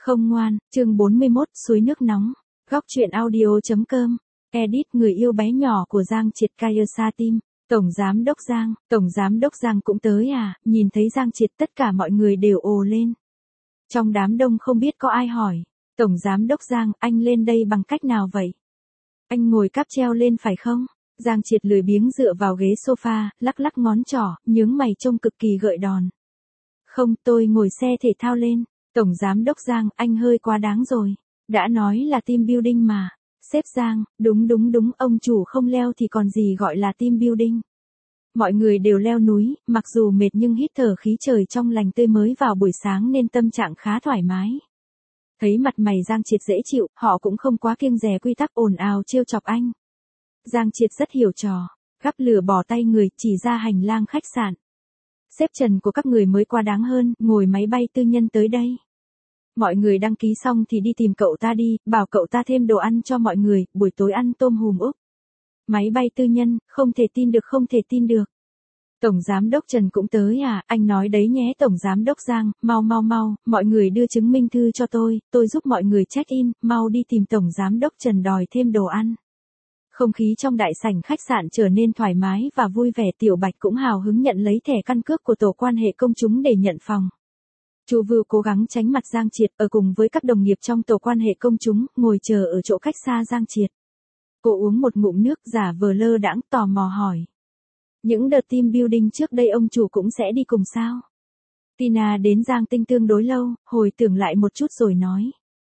Không ngoan, chương 41, suối nước nóng. Góc truyện audio.com. Edit người yêu bé nhỏ của Giang Triệt Kayasa Team. Tổng giám đốc Giang cũng tới à, nhìn thấy Giang Triệt tất cả mọi người đều ồ lên. Trong đám đông không biết có ai hỏi, Tổng giám đốc Giang, anh lên đây bằng cách nào vậy? Anh ngồi cáp treo lên phải không? Giang Triệt lười biếng dựa vào ghế sofa, lắc lắc ngón trỏ, nhướng mày trông cực kỳ gợi đòn. Không, tôi ngồi xe thể thao lên. Tổng giám đốc Giang, anh hơi quá đáng rồi. Đã nói là team building mà. Sếp Giang, đúng, ông chủ không leo thì còn gì gọi là team building. Mọi người đều leo núi, mặc dù mệt nhưng hít thở khí trời trong lành tươi mới vào buổi sáng nên tâm trạng khá thoải mái. Thấy mặt mày Giang Triệt dễ chịu, họ cũng không quá kiêng dè quy tắc ồn ào trêu chọc anh. Giang Triệt rất hiểu trò, gắp lửa bỏ tay người, chỉ ra hành lang khách sạn. Sếp Trần của các người mới quá đáng hơn, ngồi máy bay tư nhân tới đây. Mọi người đăng ký xong thì đi tìm cậu ta đi, bảo cậu ta thêm đồ ăn cho mọi người, buổi tối ăn tôm hùm Úc. Máy bay tư nhân, không thể tin được. Tổng giám đốc Trần cũng tới à, anh nói đấy nhé Tổng giám đốc Giang, mau, mọi người đưa chứng minh thư cho tôi giúp mọi người check in, mau đi tìm Tổng giám đốc Trần đòi thêm đồ ăn. Không khí trong đại sảnh khách sạn trở nên thoải mái và vui vẻ. Tiểu Bạch cũng hào hứng nhận lấy thẻ căn cước của tổ quan hệ công chúng để nhận phòng. Chu Vưu cố gắng tránh mặt Giang Triệt, ở cùng với các đồng nghiệp trong tổ quan hệ công chúng, ngồi chờ ở chỗ cách xa Giang Triệt. Cô uống một ngụm nước giả vờ lơ đãng tò mò hỏi. Những đợt team building trước đây ông chủ cũng sẽ đi cùng sao? Tina đến Giang Tinh tương đối lâu, hồi tưởng lại một chút rồi nói.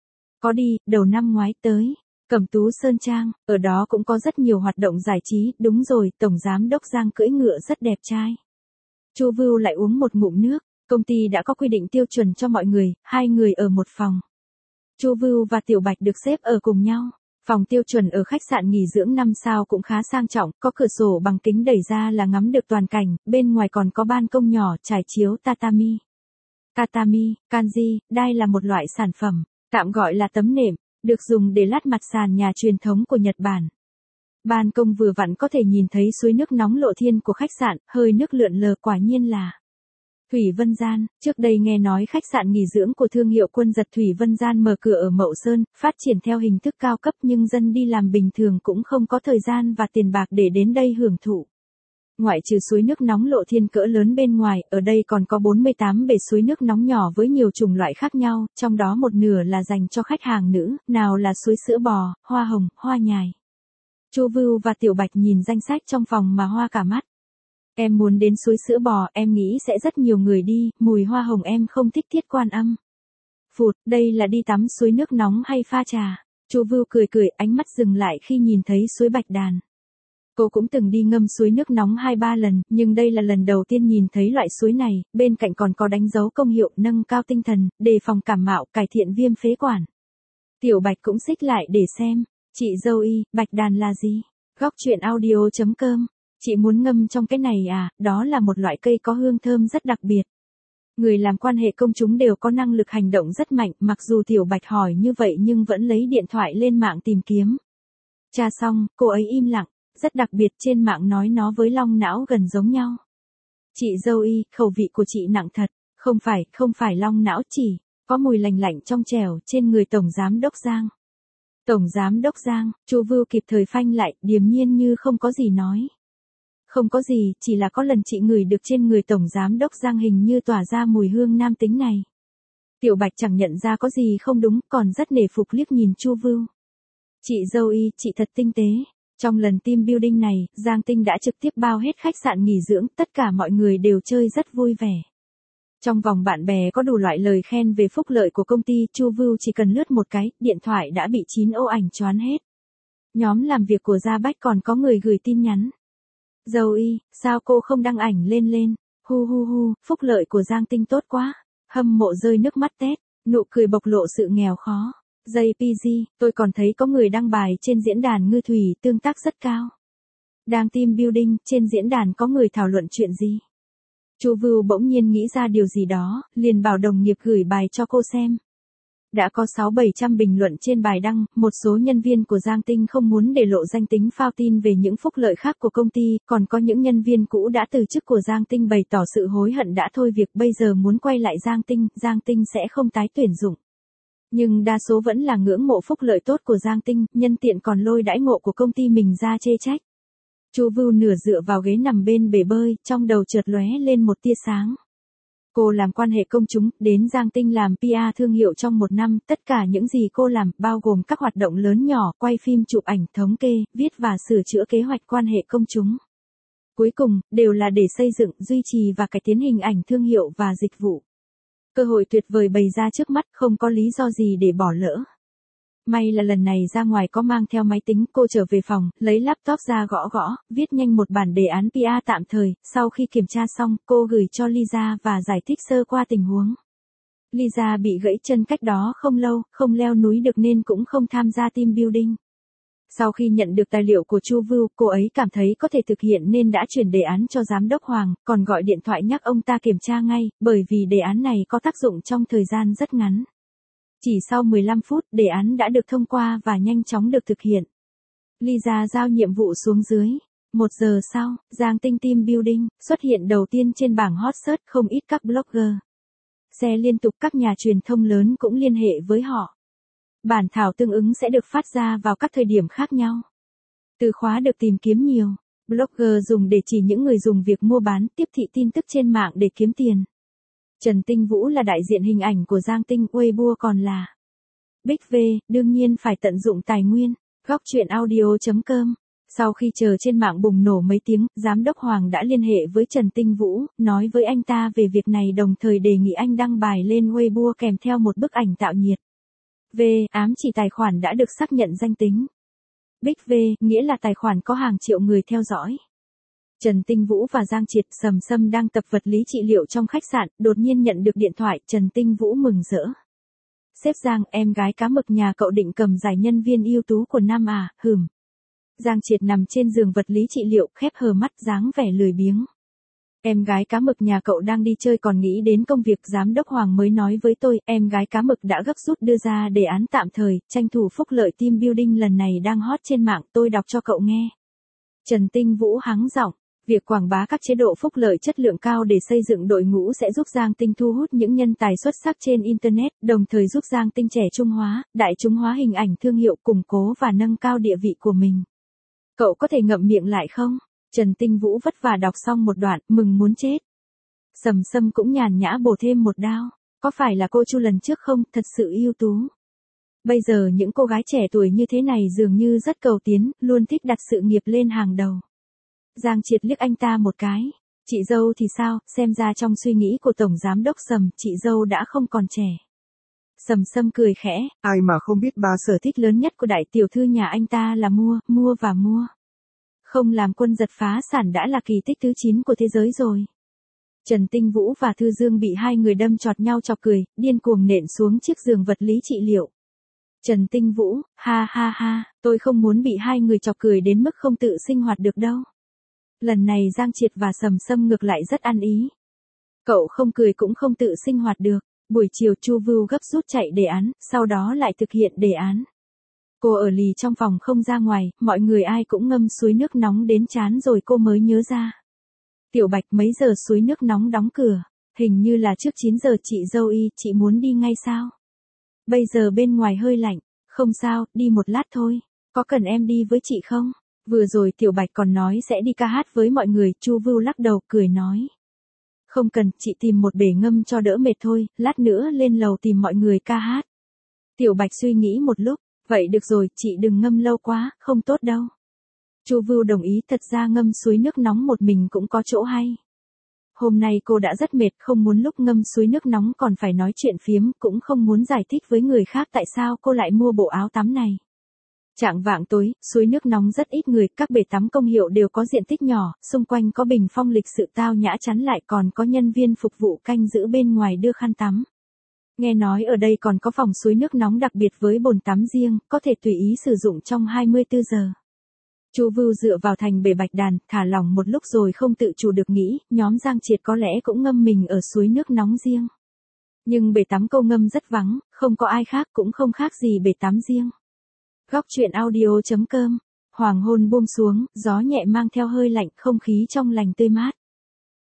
Có đi, đầu năm ngoái tới. Cẩm Tú Sơn Trang, ở đó cũng có rất nhiều hoạt động giải trí, đúng rồi, Tổng giám đốc Giang cưỡi ngựa rất đẹp trai. Chu Vưu lại uống một ngụm nước, công ty đã có quy định tiêu chuẩn cho mọi người, 2 người ở một phòng. Chu Vưu và Tiểu Bạch được xếp ở cùng nhau. Phòng tiêu chuẩn ở khách sạn nghỉ dưỡng 5 sao cũng khá sang trọng, có cửa sổ bằng kính đẩy ra là ngắm được toàn cảnh, bên ngoài còn có ban công nhỏ trải chiếu tatami. Tatami, kanji, đai là một loại sản phẩm, tạm gọi là tấm nệm, được dùng để lát mặt sàn nhà truyền thống của Nhật Bản. Ban công vừa vặn có thể nhìn thấy suối nước nóng lộ thiên của khách sạn, hơi nước lượn lờ quả nhiên là Thủy Vân Gian. Trước đây nghe nói khách sạn nghỉ dưỡng của thương hiệu Quân Giật Thủy Vân Gian mở cửa ở Mậu Sơn, phát triển theo hình thức cao cấp nhưng dân đi làm bình thường cũng không có thời gian và tiền bạc để đến đây hưởng thụ. Ngoại trừ suối nước nóng lộ thiên cỡ lớn bên ngoài, ở đây còn có 48 bể suối nước nóng nhỏ với nhiều chủng loại khác nhau, trong đó một nửa là dành cho khách hàng nữ, nào là suối sữa bò, hoa hồng, hoa nhài. Chu Vưu và Tiểu Bạch nhìn danh sách trong phòng mà hoa cả mắt. Em muốn đến suối sữa bò, em nghĩ sẽ rất nhiều người đi, mùi hoa hồng em không thích Thiết Quan Âm. Phụt, đây là đi tắm suối nước nóng hay pha trà? Chu Vưu cười, ánh mắt dừng lại khi nhìn thấy suối Bạch Đàn. Cô cũng từng đi ngâm suối nước nóng 2-3 lần, nhưng đây là lần đầu tiên nhìn thấy loại suối này, bên cạnh còn có đánh dấu công hiệu nâng cao tinh thần, đề phòng cảm mạo, cải thiện viêm phế quản. Tiểu Bạch cũng xích lại để xem. Chị dâu y, Bạch Đàn là gì? Góc truyện audio.com. Chị muốn ngâm trong cái này à, đó là một loại cây có hương thơm rất đặc biệt. Người làm quan hệ công chúng đều có năng lực hành động rất mạnh, mặc dù Tiểu Bạch hỏi như vậy nhưng vẫn lấy điện thoại lên mạng tìm kiếm. Tra xong, cô ấy im lặng, rất đặc biệt, trên mạng nói nó với long não gần giống nhau. Chị dâu y, khẩu vị của chị nặng thật, không phải long não, chỉ có mùi lành lạnh trong trẻo trên người Tổng giám đốc Giang. Tổng giám đốc Giang, Chu Vưu kịp thời phanh lại, điềm nhiên như không có gì nói. Không có gì, chỉ là có lần chị ngửi được trên người Tổng giám đốc Giang hình như tỏa ra mùi hương nam tính này. Tiểu Bạch chẳng nhận ra có gì không đúng, còn rất nể phục liếc nhìn Chu Vưu. Chị dâu y, chị thật tinh tế. Trong lần team building này, Giang Tinh đã trực tiếp bao hết khách sạn nghỉ dưỡng, tất cả mọi người đều chơi rất vui vẻ. Trong vòng bạn bè có đủ loại lời khen về phúc lợi của công ty, Chu Vưu chỉ cần lướt một cái, điện thoại đã bị 9 ô ảnh choán hết. Nhóm làm việc của Gia Bách còn có người gửi tin nhắn. Dâu y, sao cô không đăng ảnh lên? Hu, phúc lợi của Giang Tinh tốt quá. Hâm mộ rơi nước mắt tét, nụ cười bộc lộ sự nghèo khó. JPG, tôi còn thấy có người đăng bài trên diễn đàn Ngư Thủy tương tác rất cao. Đang team building, trên diễn đàn có người thảo luận chuyện gì? Chu Vưu bỗng nhiên nghĩ ra điều gì đó, liền bảo đồng nghiệp gửi bài cho cô xem. Đã có 600-700 bình luận trên bài đăng, một số nhân viên của Giang Tinh không muốn để lộ danh tính phao tin về những phúc lợi khác của công ty, còn có những nhân viên cũ đã từ chức của Giang Tinh bày tỏ sự hối hận đã thôi việc bây giờ muốn quay lại Giang Tinh sẽ không tái tuyển dụng. Nhưng đa số vẫn là ngưỡng mộ phúc lợi tốt của Giang Tinh, nhân tiện còn lôi đãi ngộ của công ty mình ra chê trách. Chu Vưu nửa dựa vào ghế nằm bên bể bơi, trong đầu chợt lóe lên một tia sáng. Cô làm quan hệ công chúng, đến Giang Tinh làm PR thương hiệu trong 1 năm, tất cả những gì cô làm, bao gồm các hoạt động lớn nhỏ, quay phim chụp ảnh, thống kê, viết và sửa chữa kế hoạch quan hệ công chúng. Cuối cùng, đều là để xây dựng, duy trì và cải tiến hình ảnh thương hiệu và dịch vụ. Cơ hội tuyệt vời bày ra trước mắt, không có lý do gì để bỏ lỡ. May là lần này ra ngoài có mang theo máy tính, cô trở về phòng, lấy laptop ra gõ gõ, viết nhanh một bản đề án PR tạm thời, sau khi kiểm tra xong, cô gửi cho Lisa và giải thích sơ qua tình huống. Lisa bị gãy chân cách đó không lâu, không leo núi được nên cũng không tham gia team building. Sau khi nhận được tài liệu của Chu Vưu, cô ấy cảm thấy có thể thực hiện nên đã chuyển đề án cho giám đốc Hoàng, còn gọi điện thoại nhắc ông ta kiểm tra ngay, bởi vì đề án này có tác dụng trong thời gian rất ngắn. Chỉ sau 15 phút, đề án đã được thông qua và nhanh chóng được thực hiện. Lisa giao nhiệm vụ xuống dưới. 1 giờ sau, Giang Tinh team building xuất hiện đầu tiên trên bảng hot search, không ít các blogger. Xe liên tục, các nhà truyền thông lớn cũng liên hệ với họ. Bản thảo tương ứng sẽ được phát ra vào các thời điểm khác nhau. Từ khóa được tìm kiếm nhiều. Blogger dùng để chỉ những người dùng việc mua bán, tiếp thị tin tức trên mạng để kiếm tiền. Trần Tinh Vũ là đại diện hình ảnh của Giang Tinh, Weibo còn là Big V, đương nhiên phải tận dụng tài nguyên. Góc truyện audio.com. Sau khi chờ trên mạng bùng nổ mấy tiếng, giám đốc Hoàng đã liên hệ với Trần Tinh Vũ, nói với anh ta về việc này, đồng thời đề nghị anh đăng bài lên Weibo kèm theo một bức ảnh tạo nhiệt. V, ám chỉ tài khoản đã được xác nhận danh tính. Big V, nghĩa là tài khoản có hàng triệu người theo dõi. Trần Tinh Vũ và Giang Triệt, Sầm Sâm đang tập vật lý trị liệu trong khách sạn, đột nhiên nhận được điện thoại, Trần Tinh Vũ mừng rỡ. Sếp Giang, em gái cá mực nhà cậu định cầm giải nhân viên ưu tú của năm à, hừm. Giang Triệt nằm trên giường vật lý trị liệu, khép hờ mắt, dáng vẻ lười biếng. Em gái cá mực nhà cậu đang đi chơi còn nghĩ đến công việc, giám đốc Hoàng mới nói với tôi, em gái cá mực đã gấp rút đưa ra đề án tạm thời, tranh thủ phúc lợi team building lần này đang hot trên mạng, tôi đọc cho cậu nghe. Trần Tinh Vũ hắng giọng. Việc quảng bá các chế độ phúc lợi chất lượng cao để xây dựng đội ngũ sẽ giúp Giang Tinh thu hút những nhân tài xuất sắc trên Internet, đồng thời giúp Giang Tinh trẻ trung hóa, đại chúng hóa hình ảnh thương hiệu, củng cố và nâng cao địa vị của mình. Cậu có thể ngậm miệng lại không? Trần Tinh Vũ vất vả đọc xong một đoạn, mừng muốn chết. Sầm Sâm cũng nhàn nhã bổ thêm một đao. Có phải là cô Chu lần trước không, thật sự ưu tú. Bây giờ những cô gái trẻ tuổi như thế này dường như rất cầu tiến, luôn thích đặt sự nghiệp lên hàng đầu. Giang Triệt liếc anh ta một cái. Chị dâu thì sao, xem ra trong suy nghĩ của Tổng Giám đốc Sầm, chị dâu đã không còn trẻ. Sầm Sâm cười khẽ. Ai mà không biết ba sở thích lớn nhất của đại tiểu thư nhà anh ta là mua và mua. Không làm quân giật phá sản đã là kỳ tích thứ 9 của thế giới rồi. Trần Tinh Vũ và Thư Dương bị hai người đâm chọt nhau chọc cười, điên cuồng nện xuống chiếc giường vật lý trị liệu. Trần Tinh Vũ, ha ha ha, tôi không muốn bị hai người chọc cười đến mức không tự sinh hoạt được đâu. Lần này Giang Triệt và Sầm Sâm ngược lại rất ăn ý. Cậu không cười cũng không tự sinh hoạt được. Buổi chiều Chu Vưu gấp rút chạy đề án, sau đó lại thực hiện đề án. Cô ở lì trong phòng không ra ngoài, mọi người ai cũng ngâm suối nước nóng đến chán rồi cô mới nhớ ra. Tiểu Bạch, mấy giờ suối nước nóng đóng cửa? Hình như là trước 9 giờ. Chị dâu y, chị muốn đi ngay sao? Bây giờ bên ngoài hơi lạnh. Không sao, đi một lát thôi. Có cần em đi với chị không? Vừa rồi Tiểu Bạch còn nói sẽ đi ca hát với mọi người, Chu Vưu lắc đầu cười nói. Không cần, chị tìm một bể ngâm cho đỡ mệt thôi, lát nữa lên lầu tìm mọi người ca hát. Tiểu Bạch suy nghĩ một lúc, vậy được rồi, chị đừng ngâm lâu quá, không tốt đâu. Chu Vưu đồng ý, thật ra ngâm suối nước nóng một mình cũng có chỗ hay. Hôm nay cô đã rất mệt, không muốn lúc ngâm suối nước nóng còn phải nói chuyện phiếm, cũng không muốn giải thích với người khác tại sao cô lại mua bộ áo tắm này. Chạng vạng tối, suối nước nóng rất ít người, các bể tắm công hiệu đều có diện tích nhỏ, xung quanh có bình phong lịch sự tao nhã chắn lại, còn có nhân viên phục vụ canh giữ bên ngoài đưa khăn tắm. Nghe nói ở đây còn có phòng suối nước nóng đặc biệt với bồn tắm riêng, có thể tùy ý sử dụng trong 24 giờ. Chu Vưu dựa vào thành bể bạch đàn, thả lỏng một lúc rồi không tự chủ được nghĩ, nhóm Giang Triệt có lẽ cũng ngâm mình ở suối nước nóng riêng. Nhưng bể tắm câu ngâm rất vắng, không có ai khác cũng không khác gì bể tắm riêng. Góc truyện audio.com. Hoàng hôn buông xuống, gió nhẹ mang theo hơi lạnh, không khí trong lành tươi mát.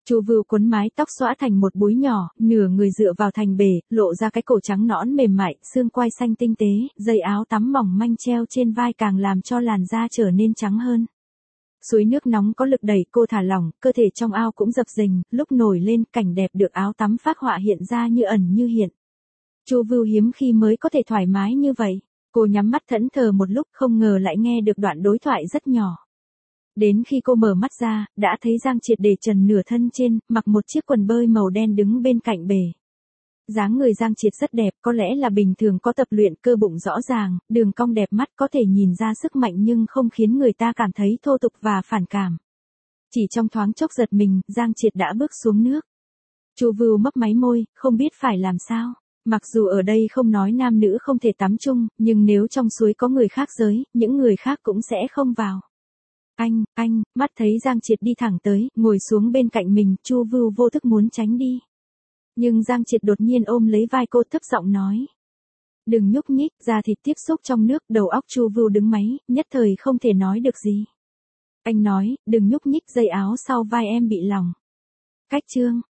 Chu Vưu quấn mái tóc xõa thành một búi nhỏ, nửa người dựa vào thành bể, lộ ra cái cổ trắng nõn mềm mại, xương quai xanh tinh tế, dây áo tắm mỏng manh treo trên vai càng làm cho làn da trở nên trắng hơn. Suối nước nóng có lực đẩy cô thả lỏng, cơ thể trong ao cũng dập dềnh, lúc nổi lên cảnh đẹp được áo tắm phác họa hiện ra như ẩn như hiện. Chu Vưu hiếm khi mới có thể thoải mái như vậy. Cô nhắm mắt thẫn thờ một lúc không ngờ lại nghe được đoạn đối thoại rất nhỏ. Đến khi cô mở mắt ra, đã thấy Giang Triệt để trần nửa thân trên, mặc một chiếc quần bơi màu đen đứng bên cạnh bể. Dáng người Giang Triệt rất đẹp, có lẽ là bình thường có tập luyện, cơ bụng rõ ràng, đường cong đẹp mắt, có thể nhìn ra sức mạnh nhưng không khiến người ta cảm thấy thô tục và phản cảm. Chỉ trong thoáng chốc giật mình, Giang Triệt đã bước xuống nước. Chu Vưu mấp máy môi, không biết phải làm sao. Mặc dù ở đây không nói nam nữ không thể tắm chung, nhưng nếu trong suối có người khác giới, những người khác cũng sẽ không vào. Anh, mắt thấy Giang Triệt đi thẳng tới, ngồi xuống bên cạnh mình, Chu Vưu vô thức muốn tránh đi. Nhưng Giang Triệt đột nhiên ôm lấy vai cô, thấp giọng nói. Đừng nhúc nhích, da thịt tiếp xúc trong nước, đầu óc Chu Vưu đứng máy, nhất thời không thể nói được gì. Anh nói, đừng nhúc nhích, dây áo sau vai em bị lỏng. Cách chương.